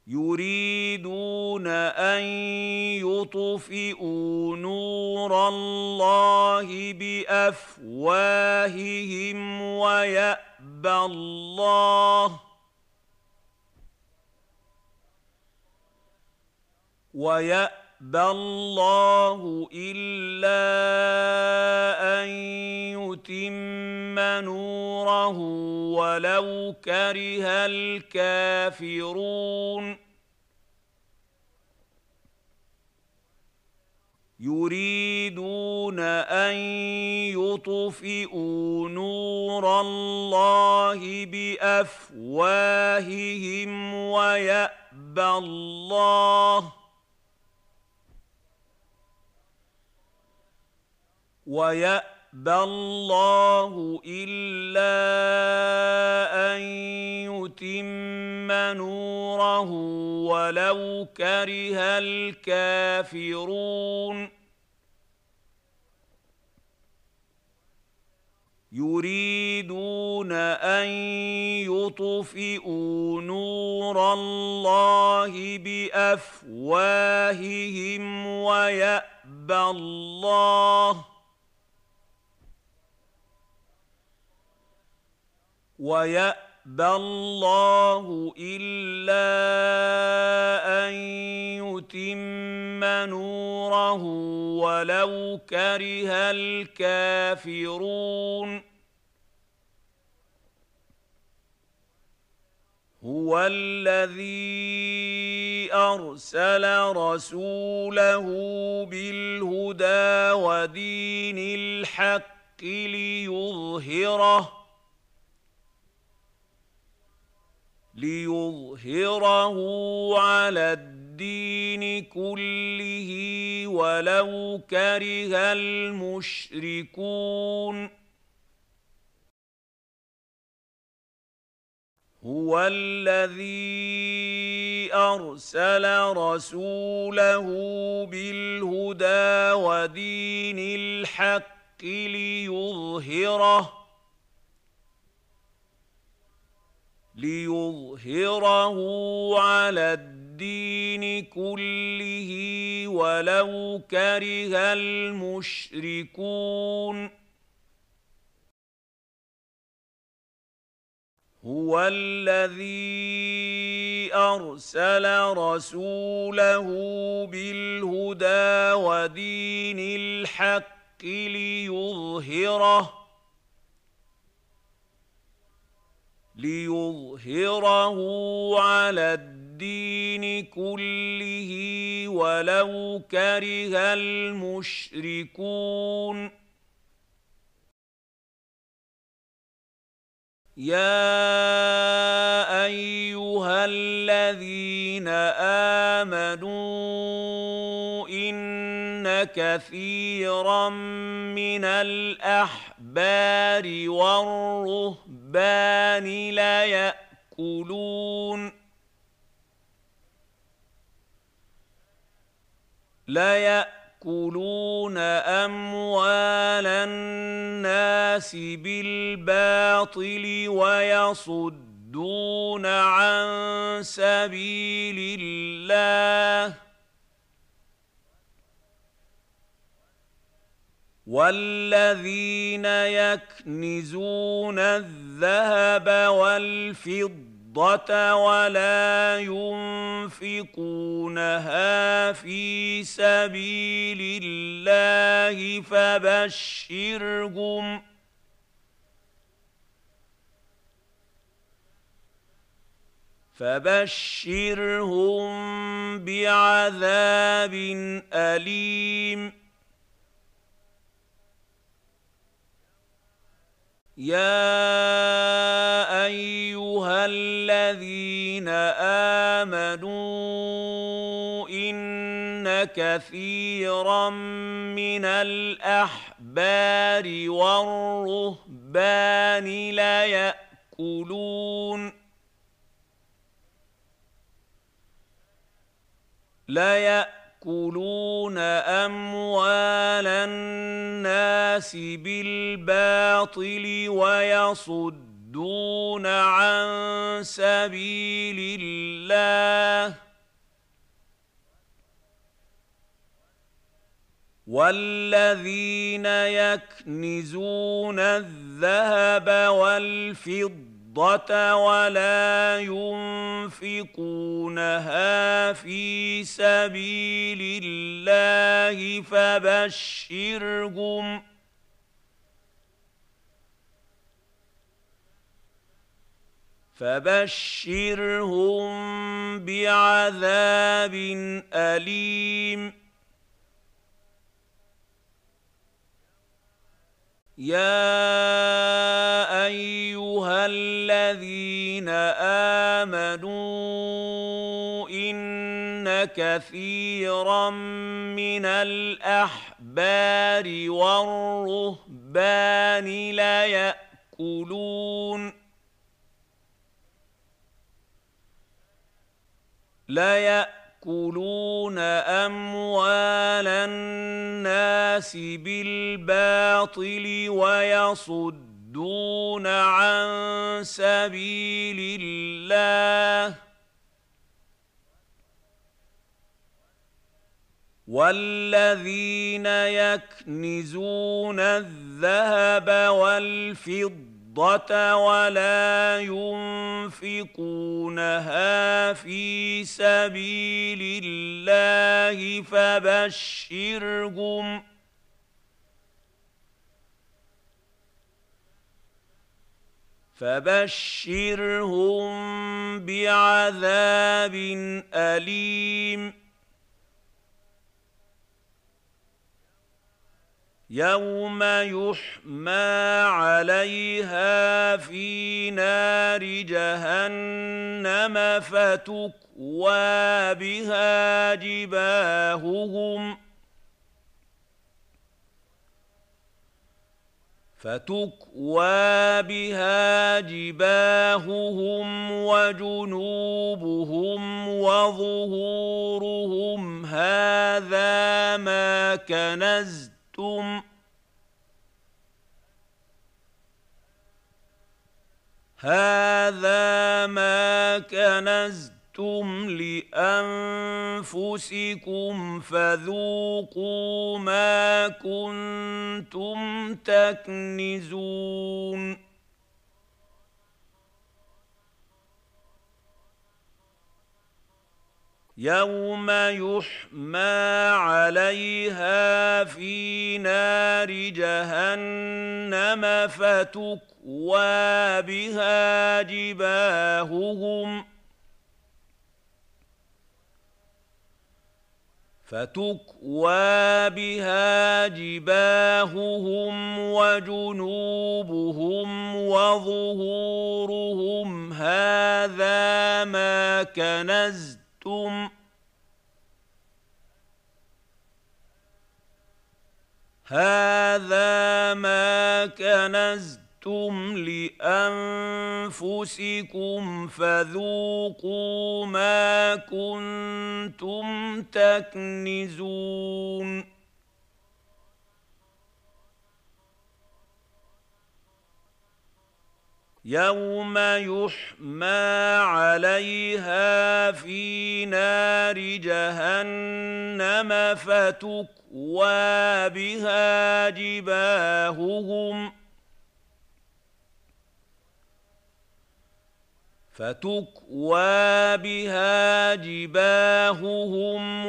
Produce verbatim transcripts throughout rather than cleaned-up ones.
يريدون أن يطفئوا نور الله بأفواههم ويأبى الله ويأبى الله إلا أن يتم نوره ولو كره الكافرون يريدون أن يطفئوا نور الله بأفواههم ويأبى الله ويأبى الله إلا أن يتم نوره ولو كره الكافرون يريدون أن يطفئوا نور الله بأفواههم ويأبى الله ويأبى الله إلا أن يتم نوره ولو كره الكافرون هو الذي أرسل رسوله بالهدى ودين الحق ليظهره ليظهره على الدين كله ولو كره المشركون هو الذي أرسل رسوله بالهدى ودين الحق ليظهره ليظهره على الدين كله ولو كره المشركون هو الذي أرسل رسوله بالهدى ودين الحق ليظهره ليظهره على الدين كله ولو كره المشركون يا أيها الذين آمنوا إن كثيرا من الأحبار والرهبان ليأكلون ليأكلون أموال الناس بالباطل ويصدون عن سبيل الله والذين يكنزون الذهب والفضة ولا ينفقونها في سبيل الله فبشرهم فبشرهم بعذاب أليم يا أيها الذين آمنوا إن كثيرا من الأحبار والرهبان ليأكلون ليأكلون أموال الناس بالباطل ويصدون ويصدون عن سبيل الله والذين يكنزون الذهب والفضة ولا ينفقونها في سبيل الله فبشرهم فبشرهم بعذاب أليم يا أيها الذين آمنوا إن كثيرا من الأحبار والرهبان ليأكلون ليأكلون أموال الناس بالباطل ويصدون عن سبيل الله والذين يكنزون الذهب والفضة ولا ينفقونها في سبيل الله فبشرهم فبشرهم بعذاب أليم يوم يحمى عليها في نار جهنم فتكوى بها جباههم فتكوى بها جباههم وجنوبهم وظهورهم هذا ما كنزتم هذا ما كنزتم لأنفسكم فذوقوا ما كنتم تكنزون يوم يحمى عليها في نار جهنم فتكوى بها جباههم فتكوى بها جباههم وجنوبهم وظهورهم هذا ما كنزتم هذا ما كنزتم لأنفسكم فذوقوا ما كنتم تكنزون يوم يحمى عليها في نار جهنم فتكوى بها جباههم فتكوى بها جباههم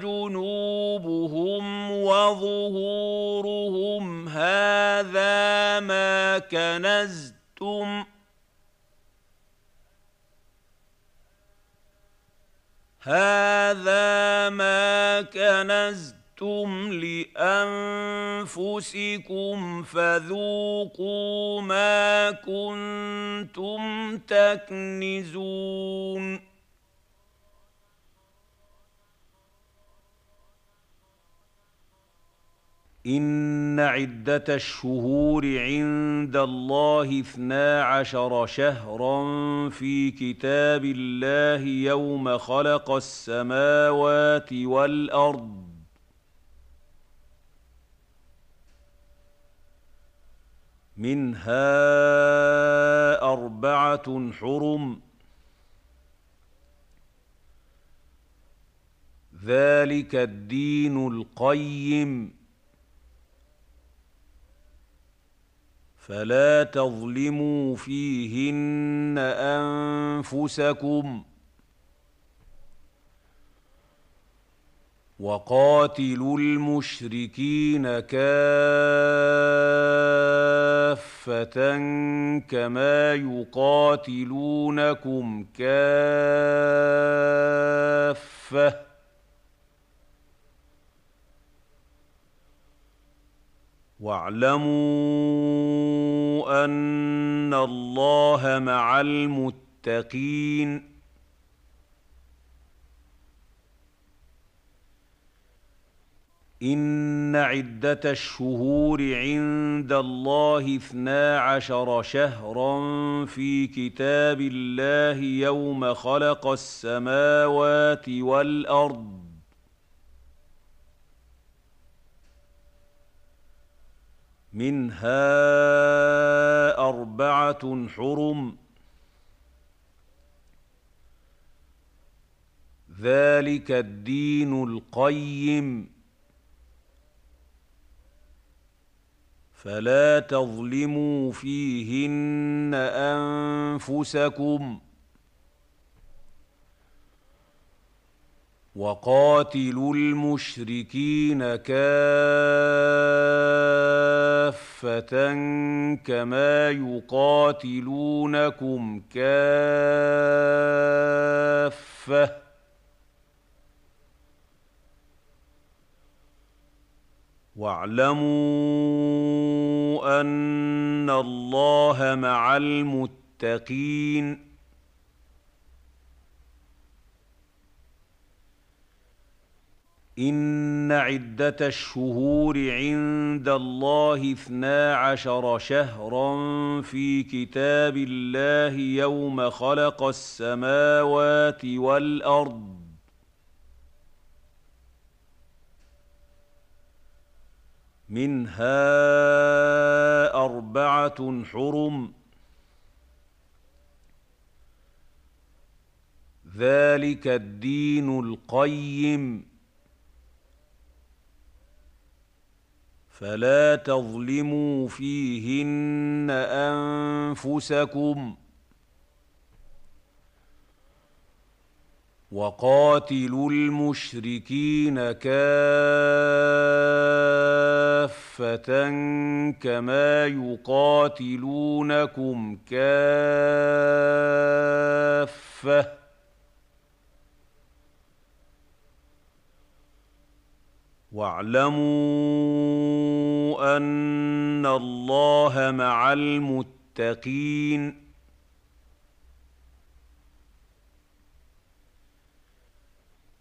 وجنوبهم وظهورهم هذا ما كنزتم هذا ما كنزتم لأنفسكم فذوقوا ما كنتم تكنزون إن عدة الشهور عند الله اثنا عشر شهرا في كتاب الله يوم خلق السماوات والأرض منها أربعة حرم ذلك الدين القيم فلا تظلموا فيهن أنفسكم وقاتلوا المشركين كافة كما يقاتلونكم كافة واعلموا أن الله مع المتقين إن عدة الشهور عند الله اثنا عشر شهرا في كتاب الله يوم خلق السماوات والأرض منها أربعة حرم ذلك الدين القيم فلا تظلموا فيهن أنفسكم وقاتلوا المشركين كافة كما يقاتلونكم كافة واعلموا أن الله مع المتقين إن عدة الشهور عند الله اثنا عشر شهرا في كتاب الله يوم خلق السماوات والأرض منها أربعة حرم ذلك الدين القيم فلا تظلموا فيهن أنفسكم وقاتلوا المشركين كافة كما يقاتلونكم كافة واعلموا أن الله مع المتقين